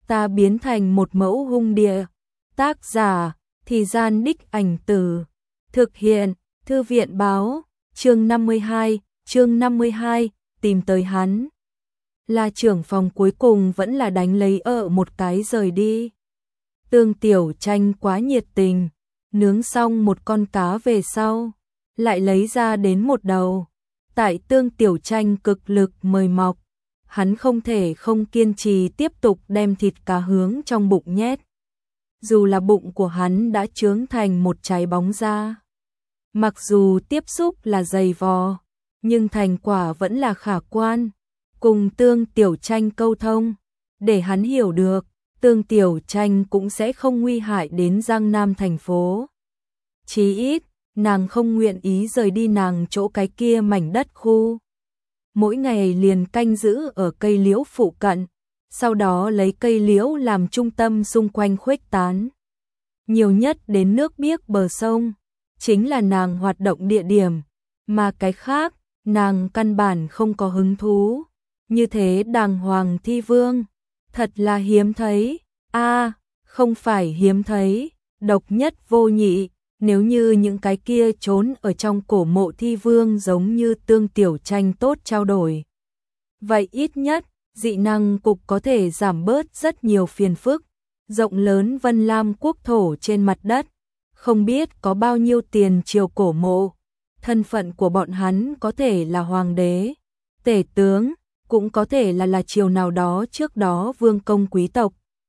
ta biến thành một mẫu hung địa. Tác giả, Thì Gian Đích Ảnh Từ. Thực hiện, Thư viện Báo. Chương 52, tìm tới hắn. La trưởng phòng cuối cùng vẫn là đánh lấy một cái rời đi. Tương Tiểu Tranh quá nhiệt tình, nướng xong một con cá về sau, lại lấy ra đến một đầu. Tại Tương Tiểu Tranh cực lực mời mọc, hắn không thể không kiên trì tiếp tục đem thịt cá hướng trong bụng nhét. Dù là bụng của hắn đã trướng thành một trái bóng da, mặc dù tiếp xúc là dày vò, nhưng thành quả vẫn là khả quan. Cùng Tương Tiểu Tranh câu thông, để hắn hiểu được, Tương Tiểu Tranh cũng sẽ không nguy hại đến Giang Nam thành phố. Chí ít, nàng không nguyện ý rời đi nàng chỗ cái kia mảnh đất khu. Mỗi ngày liền canh giữ ở cây liễu phụ cận, sau đó lấy cây liễu làm trung tâm xung quanh khuếch tán. Nhiều nhất đến nước biếc bờ sông, chính là nàng hoạt động địa điểm, mà cái khác, nàng căn bản không có hứng thú. Như thế đàng hoàng thi vương, thật là hiếm thấy. Không phải hiếm thấy, độc nhất vô nhị. Nếu như những cái kia trốn ở trong cổ mộ thi vương giống như Tương Tiểu Tranh tốt trao đổi, vậy ít nhất dị năng cục có thể giảm bớt rất nhiều phiền phức. Rộng lớn Vân Lam quốc thổ trên mặt đất, không biết có bao nhiêu tiền triều cổ mộ. Thân phận của bọn hắn có thể là hoàng đế, tể tướng, cũng có thể là triều nào đó trước đó vương công quý tộc.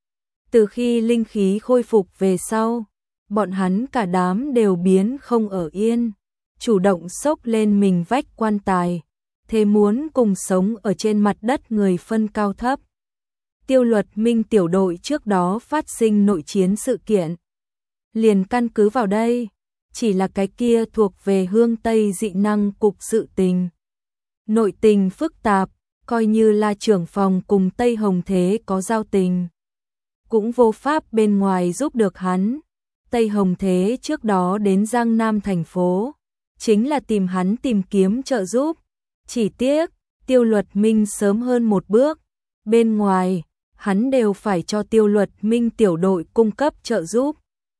Từ khi linh khí khôi phục về sau, bọn hắn cả đám đều biến không ở yên, chủ động xốc lên mình vách quan tài, thế muốn cùng sống ở trên mặt đất người phân cao thấp. Tiêu Luật Minh tiểu đội trước đó phát sinh nội chiến sự kiện, liền căn cứ vào đây, chỉ là cái kia thuộc về Hương Tây dị năng cục sự tình. Nội tình phức tạp, coi như là trưởng phòng cùng Tây Hồng Thế có giao tình, cũng vô pháp bên ngoài giúp được hắn. Tây Hồng Thế trước đó đến Giang Nam thành phố, chính là tìm hắn tìm kiếm trợ giúp. Chỉ tiếc, Tiêu Luật Minh sớm hơn một bước, bên ngoài, hắn đều phải cho Tiêu Luật Minh tiểu đội cung cấp trợ giúp.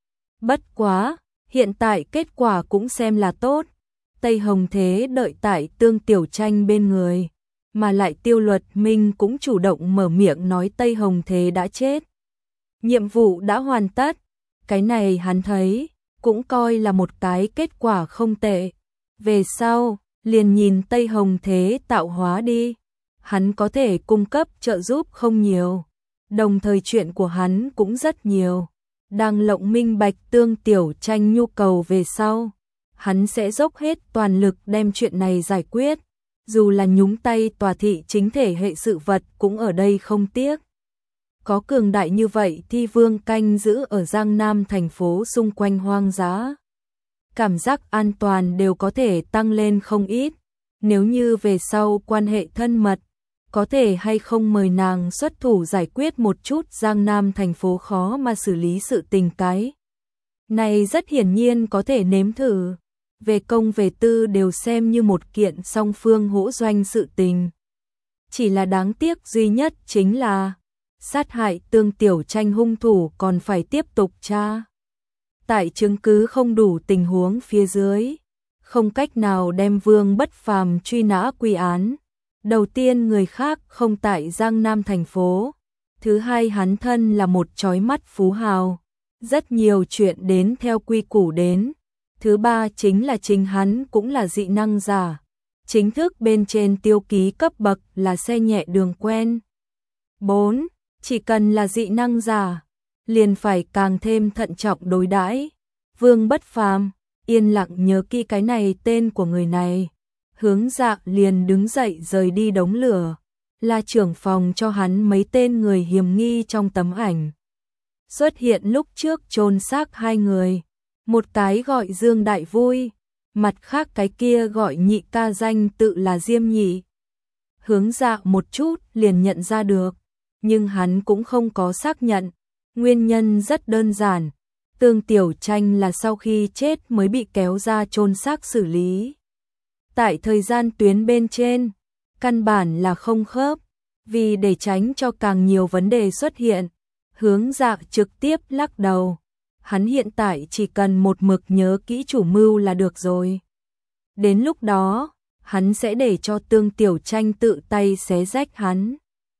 Bất quá, hiện tại kết quả cũng xem là tốt. Tây Hồng Thế đợi tại Tương Tiểu Tranh bên người, mà lại Tiêu Luật Minh cũng chủ động mở miệng nói Tây Hồng Thế đã chết. Nhiệm vụ đã hoàn tất, cái này hắn thấy, cũng coi là một cái kết quả không tệ. Về sau, liền nhìn Tây Hồng Thế tạo hóa đi, hắn có thể cung cấp trợ giúp không nhiều, đồng thời chuyện của hắn cũng rất nhiều. Đang lộng minh bạch Tương Tiểu Tranh nhu cầu về sau, hắn sẽ dốc hết toàn lực đem chuyện này giải quyết, dù là nhúng tay tòa thị chính thể hệ sự vật cũng ở đây không tiếc. Có cường đại như vậy thi vương canh giữ ở Giang Nam thành phố xung quanh hoang dã, cảm giác an toàn đều có thể tăng lên không ít. Nếu như về sau quan hệ thân mật, có thể hay không mời nàng xuất thủ giải quyết một chút Giang Nam thành phố khó mà xử lý sự tình cái này rất hiển nhiên có thể nếm thử. Về công về tư đều xem như một kiện song phương hỗ doanh sự tình. Chỉ là đáng tiếc duy nhất chính là sát hại Tương Tiểu Tranh hung thủ còn phải tiếp tục tra. Tại chứng cứ không đủ tình huống phía dưới, không cách nào đem Vương Bất Phàm truy nã quy án. Đầu tiên người khác không tại Giang Nam thành phố, thứ hai hắn thân là một chói mắt phú hào, rất nhiều chuyện đến theo quy củ đến. Thứ ba chính là chính hắn cũng là dị năng giả, chính thức bên trên tiêu ký cấp bậc là xe nhẹ đường quen. 4. Chỉ cần là dị năng giả, liền phải càng thêm thận trọng đối đãi. Vương Bất Phàm yên lặng nhớ kỹ cái này tên của người này, hướng dạ liền đứng dậy rời đi đống lửa. Là trưởng phòng cho hắn mấy tên người hiểm nghi trong tấm ảnh xuất hiện lúc trước chôn xác hai người, một cái gọi Dương Đại Vui, mặt khác cái kia gọi nhị ca danh tự là Diêm Nhị. Hướng dạ một chút liền nhận ra được, nhưng hắn cũng không có xác nhận. Nguyên nhân rất đơn giản, Tương Tiểu Tranh là sau khi chết mới bị kéo ra chôn xác xử lý. Tại thời gian tuyến bên trên, căn bản là không khớp, vì để tránh cho càng nhiều vấn đề xuất hiện, Hướng Dạ trực tiếp lắc đầu. Hắn hiện tại chỉ cần một mực nhớ kỹ chủ mưu là được rồi. Đến lúc đó, hắn sẽ để cho Tương Tiểu Tranh tự tay xé rách hắn.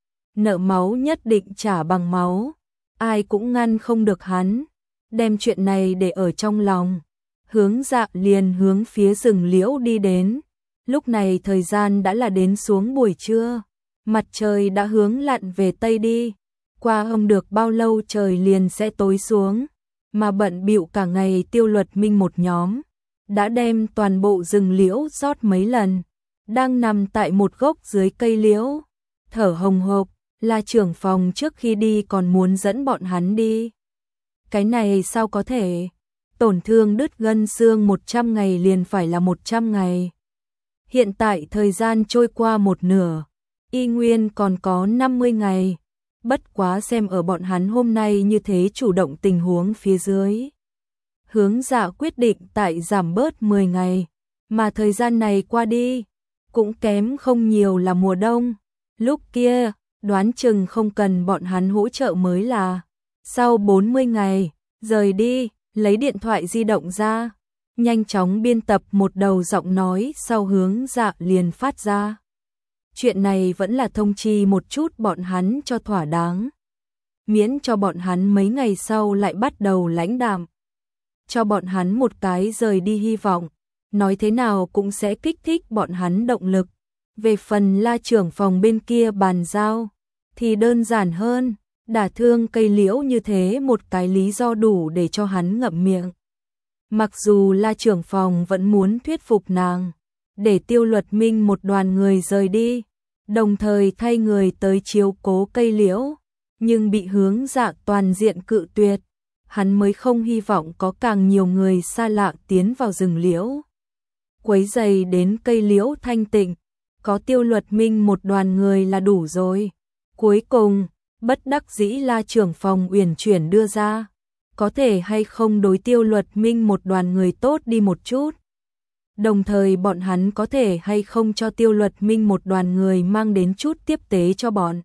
Nợ máu nhất định trả bằng máu, ai cũng ngăn không được hắn. Đem chuyện này để ở trong lòng. Hướng Dạ liền hướng phía rừng liễu đi đến. Lúc này thời gian đã là đến xuống buổi trưa, mặt trời đã hướng lặn về tây đi. Qua không được bao lâu trời liền sẽ tối xuống, mà bận bịu cả ngày Tiêu Luật Minh một nhóm đã đem toàn bộ rừng liễu rót mấy lần, đang nằm tại một gốc dưới cây liễu, thở hồng hộc. La trưởng phòng trước khi đi còn muốn dẫn bọn hắn đi. Cái này sao có thể? Tổn thương đứt gân xương 100 ngày liền phải là 100 ngày. Hiện tại thời gian trôi qua một nửa, y nguyên còn có 50 ngày. Bất quá xem ở bọn hắn hôm nay như thế chủ động tình huống phía dưới. Hướng Dạ quyết định tại giảm bớt 10 ngày, mà thời gian này qua đi, cũng kém không nhiều là mùa đông. Lúc kia, đoán chừng không cần bọn hắn hỗ trợ mới là. Sau 40 ngày, rời đi, lấy điện thoại di động ra, nhanh chóng biên tập một đầu giọng nói sau Hướng Dạ liền phát ra. Chuyện này vẫn là thông chi một chút bọn hắn cho thỏa đáng. Miễn cho bọn hắn mấy ngày sau lại bắt đầu lãnh đạm. Cho bọn hắn một cái rời đi hy vọng, nói thế nào cũng sẽ kích thích bọn hắn động lực. Về phần La trưởng phòng bên kia bàn giao, thì đơn giản hơn, đả thương cây liễu như thế một cái lý do đủ để cho hắn ngậm miệng. Mặc dù La trưởng phòng vẫn muốn thuyết phục nàng, để Tiêu Luật Minh một đoàn người rời đi, đồng thời thay người tới chiếu cố cây liễu, nhưng bị Hướng Dạ toàn diện cự tuyệt, hắn mới không hy vọng có càng nhiều người xa lạ tiến vào rừng liễu. Quấy rầy đến cây liễu thanh tịnh, có Tiêu Luật Minh một đoàn người là đủ rồi. Cuối cùng, bất đắc dĩ La trưởng phòng uyển chuyển đưa ra, có thể hay không đối Tiêu Luật Minh một đoàn người tốt đi một chút. Đồng thời bọn hắn có thể hay không cho Tiêu Luật Minh một đoàn người mang đến chút tiếp tế cho bọn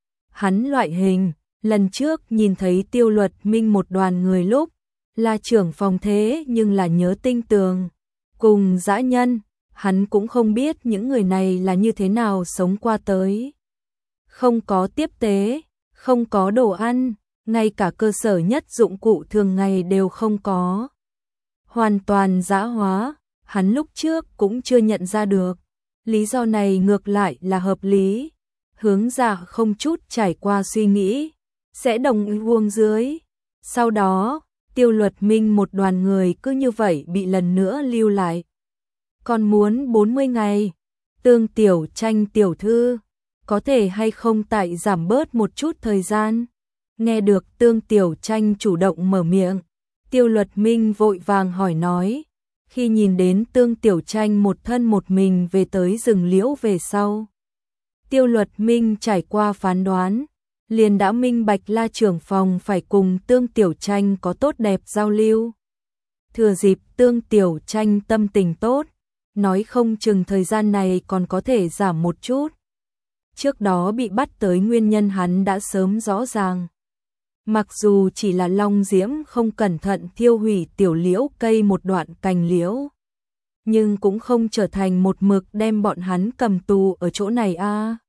hắn loại hình. Lần trước nhìn thấy Tiêu Luật Minh một đoàn người lúc, là trưởng phòng thế nhưng là nhớ tinh tường. Cùng dã nhân, hắn cũng không biết những người này là như thế nào sống qua tới. Không có tiếp tế, không có đồ ăn, ngay cả cơ sở nhất dụng cụ thường ngày đều không có. Hoàn toàn dã hóa, hắn lúc trước cũng chưa nhận ra được. Lý do này ngược lại là hợp lý. Hướng Dạ không chút trải qua suy nghĩ, sẽ đồng ý buông dưới. Sau đó, Tiêu Luật Minh một đoàn người cứ như vậy bị lần nữa lưu lại. Còn muốn 40 ngày, Tương Tiểu Tranh tiểu thư, có thể hay không tại giảm bớt một chút thời gian. Nghe được Tương Tiểu Tranh chủ động mở miệng, Tiêu Luật Minh vội vàng hỏi nói. Khi nhìn đến Tương Tiểu Tranh một thân một mình về tới rừng liễu về sau, Tiêu Luật Minh trải qua phán đoán, liền đã minh bạch La trưởng phòng phải cùng Tương Tiểu Tranh có tốt đẹp giao lưu. Thừa dịp Tương Tiểu Tranh tâm tình tốt, nói không chừng thời gian này còn có thể giảm một chút. Trước đó bị bắt tới nguyên nhân hắn đã sớm rõ ràng. Mặc dù chỉ là long diễm không cẩn thận thiêu hủy tiểu liễu cây một đoạn cành liễu, nhưng cũng không trở thành một mực đem bọn hắn cầm tù ở chỗ này a.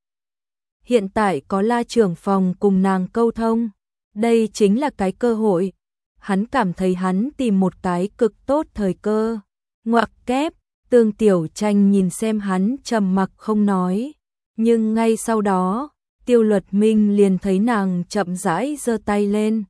Hiện tại có La trưởng phòng cùng nàng câu thông, đây chính là cái cơ hội. Hắn cảm thấy hắn tìm một cái cực tốt thời cơ. Ngoặc kép, Tương Tiểu Tranh nhìn xem hắn trầm mặc không nói, nhưng ngay sau đó, Tiêu Luật Minh liền thấy nàng chậm rãi giơ tay lên.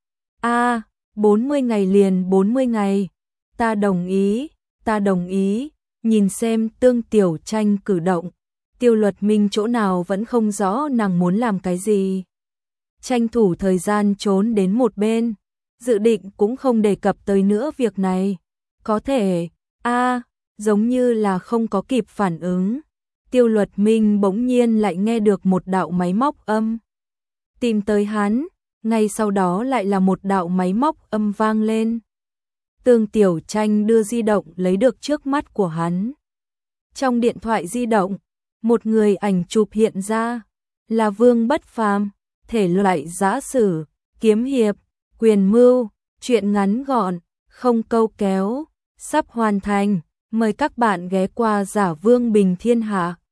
40 ngày liền 40 ngày. Ta đồng ý, ta đồng ý. Nhìn xem Tương Tiểu Tranh cử động, Tiêu Luật Minh chỗ nào vẫn không rõ nàng muốn làm cái gì. Tranh thủ thời gian trốn đến một bên, dự định cũng không đề cập tới nữa việc này. Có thể, giống như là không có kịp phản ứng. Tiêu Luật Minh bỗng nhiên lại nghe được một đạo máy móc âm. Tìm tới hắn, ngay sau đó lại là một đạo máy móc âm vang lên. Tương Tiểu Tranh đưa di động lấy được trước mắt của hắn. Trong điện thoại di động, một người ảnh chụp hiện ra, là Vương Bất Phàm, thể loại giã sử, kiếm hiệp, quyền mưu, truyện ngắn gọn, không câu kéo, sắp hoàn thành. Mời các bạn ghé qua Giả Vương Bình Thiên Hạ.